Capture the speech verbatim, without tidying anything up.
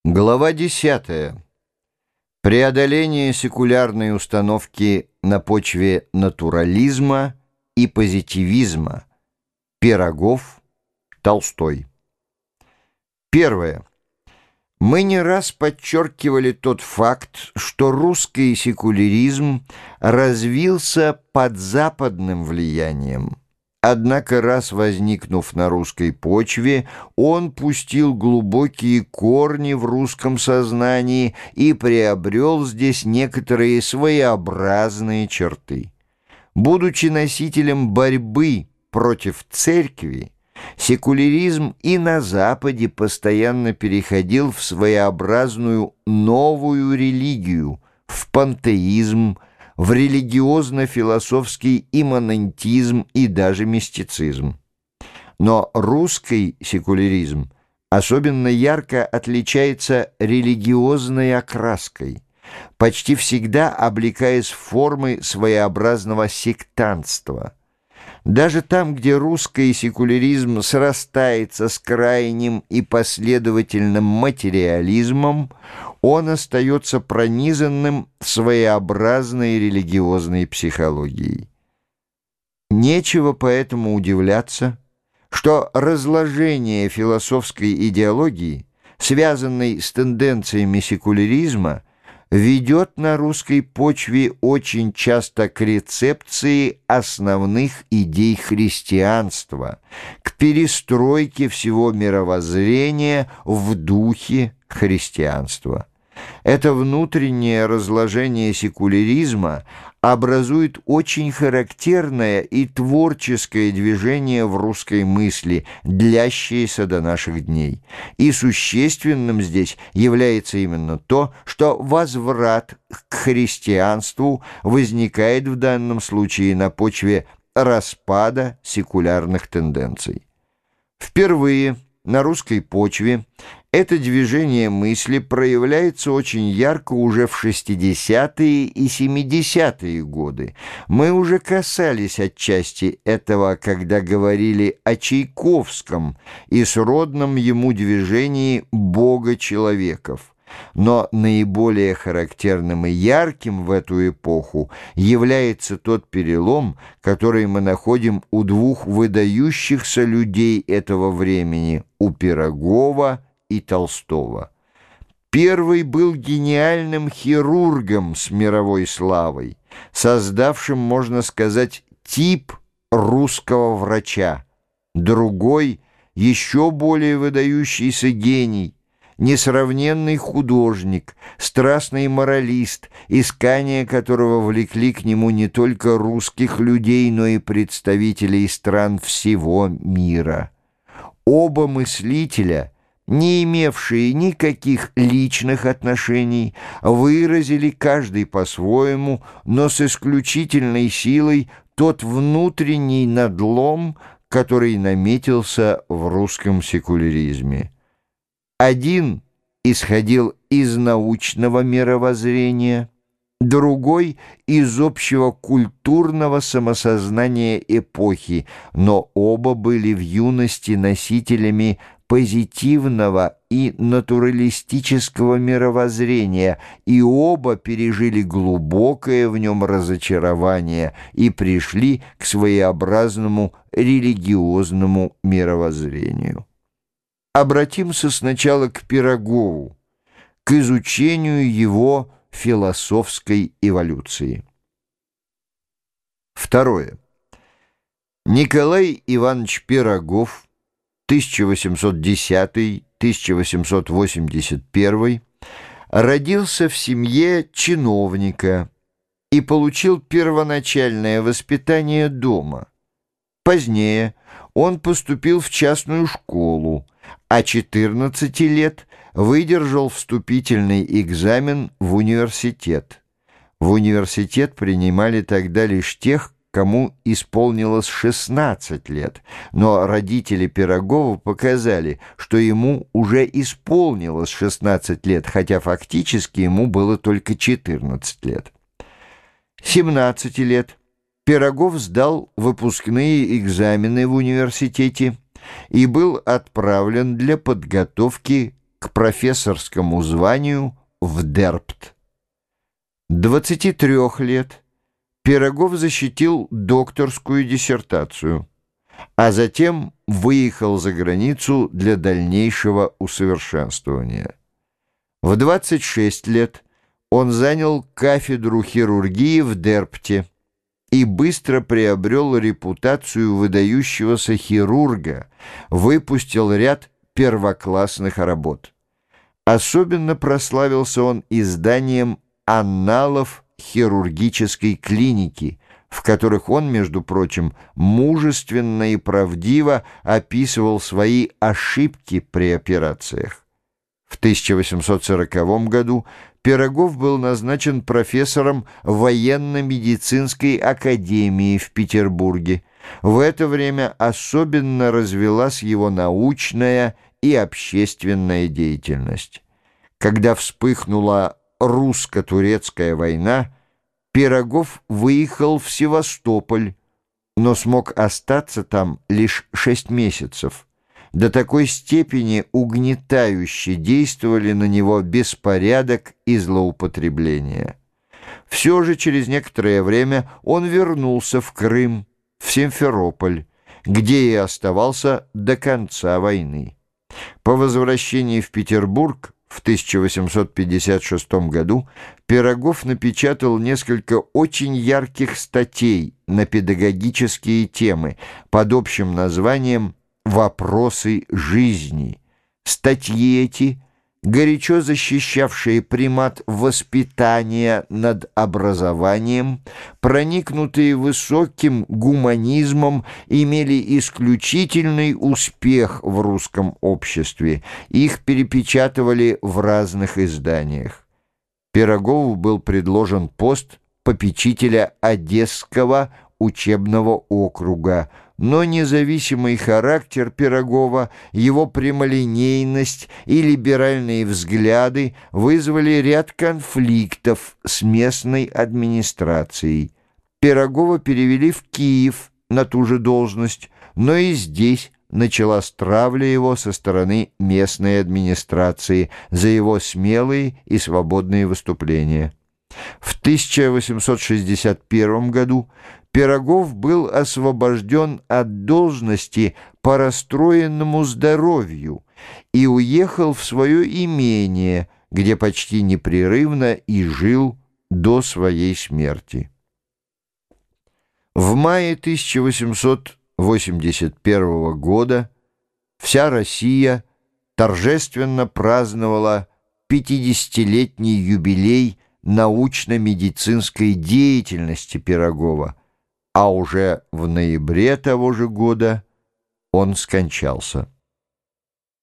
Глава десятая. Преодоление секулярной установки на почве натурализма и позитивизма. Пирогов, Толстой. Первое. Мы не раз подчеркивали тот факт, что русский секуляризм развился под западным влиянием. Однако, раз возникнув на русской почве, он пустил глубокие корни в русском сознании и приобрел здесь некоторые своеобразные черты. Будучи носителем борьбы против церкви, секуляризм и на Западе постоянно переходил в своеобразную новую религию, в пантеизм, в религиозно-философский имманентизм и даже мистицизм. Но русский секуляризм особенно ярко отличается религиозной окраской, почти всегда облекаясь в формы своеобразного сектантства. Даже там, где русский секуляризм срастается с крайним и последовательным материализмом, он остается пронизанным своеобразной религиозной психологией. Нечего поэтому удивляться, что разложение философской идеологии, связанной с тенденциями секуляризма, ведет на русской почве очень часто к рецепции основных идей христианства, к перестройке всего мировоззрения в духе христианства. Это внутреннее разложение секуляризма образует очень характерное и творческое движение в русской мысли, длящееся до наших дней. И существенным здесь является именно то, что возврат к христианству возникает в данном случае на почве распада секулярных тенденций. Впервые на русской почве это движение мысли проявляется очень ярко уже в шестидесятые и семидесятые годы. Мы уже касались отчасти этого, когда говорили о Чайковском и сродном ему движении Бога-человеков. Но наиболее характерным и ярким в эту эпоху является тот перелом, который мы находим у двух выдающихся людей этого времени, у Пирогова и Толстого. Первый был гениальным хирургом с мировой славой, создавшим, можно сказать, тип русского врача. Другой, еще более выдающийся гений, несравненный художник, страстный моралист, искания которого влекли к нему не только русских людей, но и представителей стран всего мира. Оба мыслителя, не имевшие никаких личных отношений, выразили каждый по-своему, но с исключительной силой тот внутренний надлом, который наметился в русском секуляризме. Один исходил из научного мировоззрения, другой — из общего культурного самосознания эпохи, но оба были в юности носителями позитивного и натуралистического мировоззрения, и оба пережили глубокое в нем разочарование и пришли к своеобразному религиозному мировоззрению. Обратимся сначала к Пирогову, к изучению его философской эволюции. Второе. Николай Иванович Пирогов, тысяча восемьсот десятый — тысяча восемьсот восемьдесят первый, родился в семье чиновника и получил первоначальное воспитание дома. Позднее он поступил в частную школу, а четырнадцати лет выдержал вступительный экзамен в университет. В университет принимали тогда лишь тех, кому исполнилось шестнадцать лет, но родители Пирогова показали, что ему уже исполнилось шестнадцать лет, хотя фактически ему было только четырнадцать лет. семнадцати лет Пирогов сдал выпускные экзамены в университете и был отправлен для подготовки к профессорскому званию в Дербт. двадцати трёх лет Пирогов защитил докторскую диссертацию, а затем выехал за границу для дальнейшего усовершенствования. В двадцать шесть лет он занял кафедру хирургии в Дербте и быстро приобрел репутацию выдающегося хирурга, выпустил ряд первоклассных работ. Особенно прославился он изданием «Анналов хирургической клиники», в которых он, между прочим, мужественно и правдиво описывал свои ошибки при операциях. В тысяча восемьсот сороковом году Пирогов был назначен профессором военно-медицинской академии в Петербурге. В это время особенно развилась его научная и общественная деятельность. Когда вспыхнула русско-турецкая война, Пирогов выехал в Севастополь, но смог остаться там лишь шесть месяцев. До такой степени угнетающе действовали на него беспорядок и злоупотребление. Все же через некоторое время он вернулся в Крым, в Симферополь, где и оставался до конца войны. По возвращении в Петербург в тысяча восемьсот пятьдесят шестом году Пирогов напечатал несколько очень ярких статей на педагогические темы под общим названием «Вопросы жизни». Статьи эти, горячо защищавшие примат воспитания над образованием, проникнутые высоким гуманизмом, имели исключительный успех в русском обществе. Их перепечатывали в разных изданиях. Пирогову был предложен пост попечителя Одесского учебного округа, но независимый характер Пирогова, его прямолинейность и либеральные взгляды вызвали ряд конфликтов с местной администрацией. Пирогова перевели в Киев на ту же должность, но и здесь началась травля его со стороны местной администрации за его смелые и свободные выступления. В тысяча восемьсот шестьдесят первом году Пирогов был освобожден от должности по расстроенному здоровью и уехал в свое имение, где почти непрерывно и жил до своей смерти. В мае тысяча восемьсот восемьдесят первого года вся Россия торжественно праздновала пятидесятилетний юбилей научно-медицинской деятельности Пирогова, а уже в ноябре того же года он скончался.